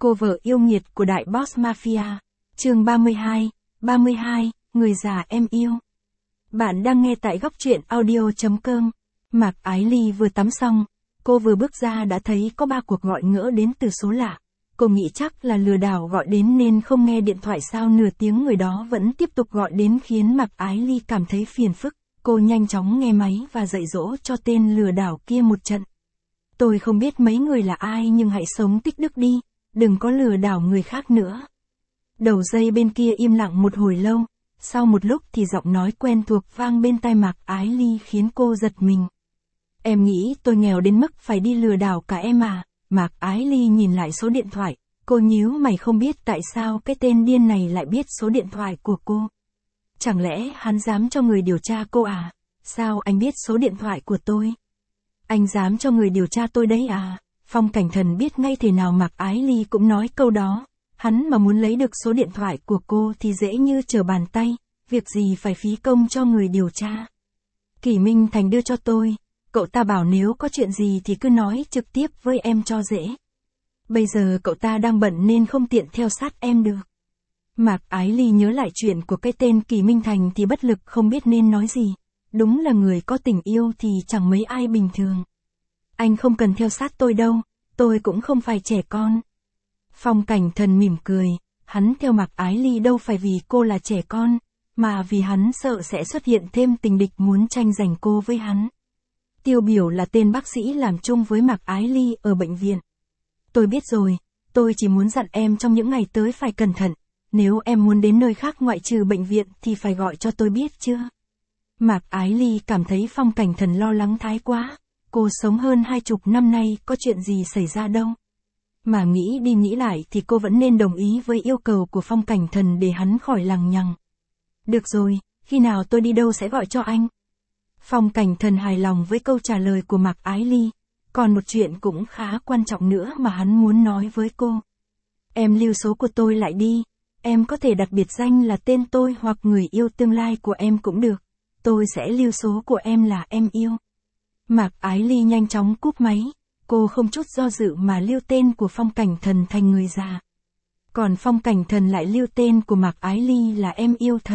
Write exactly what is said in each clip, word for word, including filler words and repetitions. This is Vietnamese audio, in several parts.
Cô vợ yêu nghiệt của đại boss mafia. Chương ba mươi hai, ba mươi hai, người già em yêu. Bạn đang nghe tại góc truyện audio chấm com. Mạc Ái Ly vừa tắm xong, cô vừa bước ra đã thấy có ba cuộc gọi ngỡ đến từ số lạ. Cô nghĩ chắc là lừa đảo gọi đến nên không nghe điện thoại, sao nửa tiếng người đó vẫn tiếp tục gọi đến khiến Mạc Ái Ly cảm thấy phiền phức. Cô nhanh chóng nghe máy và dạy dỗ cho tên lừa đảo kia một trận. Tôi không biết mấy người là ai nhưng hãy sống tích đức đi, đừng có lừa đảo người khác nữa. Đầu dây bên kia im lặng một hồi lâu, sau một lúc thì giọng nói quen thuộc vang bên tai Mạc Ái Ly khiến cô giật mình. Em nghĩ tôi nghèo đến mức phải đi lừa đảo cả em à? Mạc Ái Ly nhìn lại số điện thoại, cô nhíu mày không biết tại sao cái tên điên này lại biết số điện thoại của cô. Chẳng lẽ hắn dám cho người điều tra cô à? Sao anh biết số điện thoại của tôi? Anh dám cho người điều tra tôi đấy à? Phong Cảnh Thần biết ngay thế nào Mạc Ái Ly cũng nói câu đó. Hắn mà muốn lấy được số điện thoại của cô thì dễ như trở bàn tay, việc gì phải phí công cho người điều tra. Kỷ Minh Thành đưa cho tôi, cậu ta bảo nếu có chuyện gì thì cứ nói trực tiếp với em cho dễ. Bây giờ cậu ta đang bận nên không tiện theo sát em được. Mạc Ái Ly nhớ lại chuyện của cái tên Kỷ Minh Thành thì bất lực không biết nên nói gì. Đúng là người có tình yêu thì chẳng mấy ai bình thường. Anh không cần theo sát tôi đâu, tôi cũng không phải trẻ con. Phong Cảnh Thần mỉm cười, hắn theo Mạc Ái Ly đâu phải vì cô là trẻ con, mà vì hắn sợ sẽ xuất hiện thêm tình địch muốn tranh giành cô với hắn. Tiêu Biểu là tên bác sĩ làm chung với Mạc Ái Ly ở bệnh viện. Tôi biết rồi, tôi chỉ muốn dặn em trong những ngày tới phải cẩn thận, nếu em muốn đến nơi khác ngoại trừ bệnh viện thì phải gọi cho tôi biết chưa? Mạc Ái Ly cảm thấy Phong Cảnh Thần lo lắng thái quá, cô sống hơn hai chục năm nay có chuyện gì xảy ra đâu. Mà nghĩ đi nghĩ lại thì cô vẫn nên đồng ý với yêu cầu của Phong Cảnh Thần để hắn khỏi lằng nhằng. Được rồi, khi nào tôi đi đâu sẽ gọi cho anh. Phong Cảnh Thần hài lòng với câu trả lời của Mạc Ái Ly, còn một chuyện cũng khá quan trọng nữa mà hắn muốn nói với cô. Em lưu số của tôi lại đi, em có thể đặt biệt danh là tên tôi hoặc người yêu tương lai của em cũng được, tôi sẽ lưu số của em là em yêu. Mạc Ái Ly nhanh chóng cúp máy, cô không chút do dự mà lưu tên của Phong Cảnh Thần thành người già. Còn Phong Cảnh Thần lại lưu tên của Mạc Ái Ly là em yêu thật.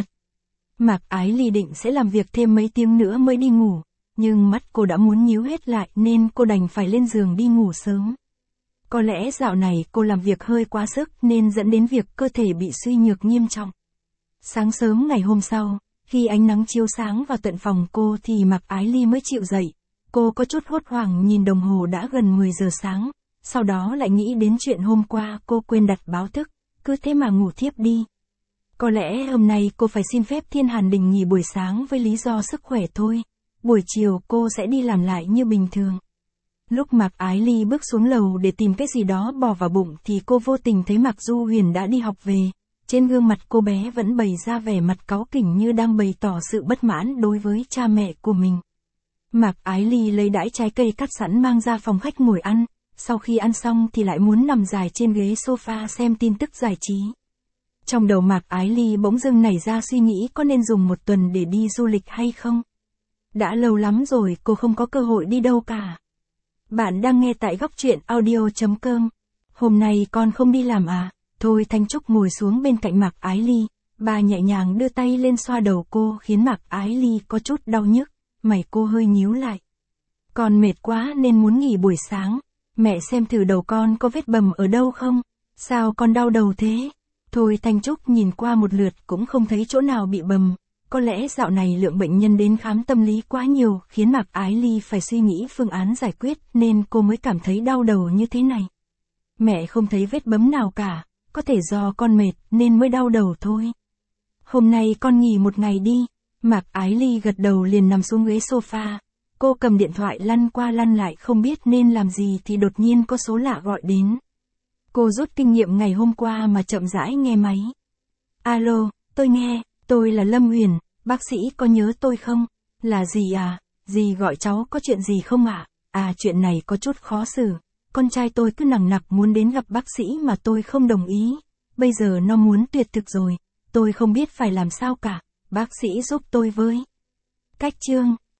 Mạc Ái Ly định sẽ làm việc thêm mấy tiếng nữa mới đi ngủ, nhưng mắt cô đã muốn nhíu hết lại nên cô đành phải lên giường đi ngủ sớm. Có lẽ dạo này cô làm việc hơi quá sức nên dẫn đến việc cơ thể bị suy nhược nghiêm trọng. Sáng sớm ngày hôm sau, khi ánh nắng chiếu sáng vào tận phòng cô thì Mạc Ái Ly mới chịu dậy. Cô có chút hốt hoảng nhìn đồng hồ đã gần mười giờ sáng, sau đó lại nghĩ đến chuyện hôm qua cô quên đặt báo thức, cứ thế mà ngủ thiếp đi. Có lẽ hôm nay cô phải xin phép Thiên Hàn Đình nghỉ buổi sáng với lý do sức khỏe thôi, buổi chiều cô sẽ đi làm lại như bình thường. Lúc Mạc Ái Ly bước xuống lầu để tìm cái gì đó bỏ vào bụng thì cô vô tình thấy Mạc Du Huyền đã đi học về, trên gương mặt cô bé vẫn bày ra vẻ mặt cáu kỉnh như đang bày tỏ sự bất mãn đối với cha mẹ của mình. Mạc Ái Ly lấy đãi trái cây cắt sẵn mang ra phòng khách ngồi ăn, sau khi ăn xong thì lại muốn nằm dài trên ghế sofa xem tin tức giải trí. Trong đầu Mạc Ái Ly bỗng dưng nảy ra suy nghĩ có nên dùng một tuần để đi du lịch hay không. Đã lâu lắm rồi cô không có cơ hội đi đâu cả. Bạn đang nghe tại góc truyện audio chấm com. Hôm nay con không đi làm à? Thôi Thanh Trúc ngồi xuống bên cạnh Mạc Ái Ly, bà nhẹ nhàng đưa tay lên xoa đầu cô khiến Mạc Ái Ly có chút đau nhức, mày cô hơi nhíu lại. Con mệt quá nên muốn nghỉ buổi sáng, mẹ xem thử đầu con có vết bầm ở đâu không? Sao con đau đầu thế? Thôi Thanh Trúc nhìn qua một lượt cũng không thấy chỗ nào bị bầm, có lẽ dạo này lượng bệnh nhân đến khám tâm lý quá nhiều khiến Mạc Ái Ly phải suy nghĩ phương án giải quyết nên cô mới cảm thấy đau đầu như thế này. Mẹ không thấy vết bấm nào cả, có thể do con mệt nên mới đau đầu thôi. Hôm nay con nghỉ một ngày đi. Mạc Ái Ly gật đầu liền nằm xuống ghế sofa, cô cầm điện thoại lăn qua lăn lại không biết nên làm gì thì đột nhiên có số lạ gọi đến. Cô rút kinh nghiệm ngày hôm qua mà chậm rãi nghe máy. Alo, tôi nghe, tôi là Lâm Huyền, bác sĩ có nhớ tôi không? Là gì à? Dì gọi cháu có chuyện gì không ạ? À? à chuyện này có chút khó xử, con trai tôi cứ nằng nặc muốn đến gặp bác sĩ mà tôi không đồng ý, bây giờ nó muốn tuyệt thực rồi, tôi không biết phải làm sao cả. Bác sĩ giúp tôi với. Cách chương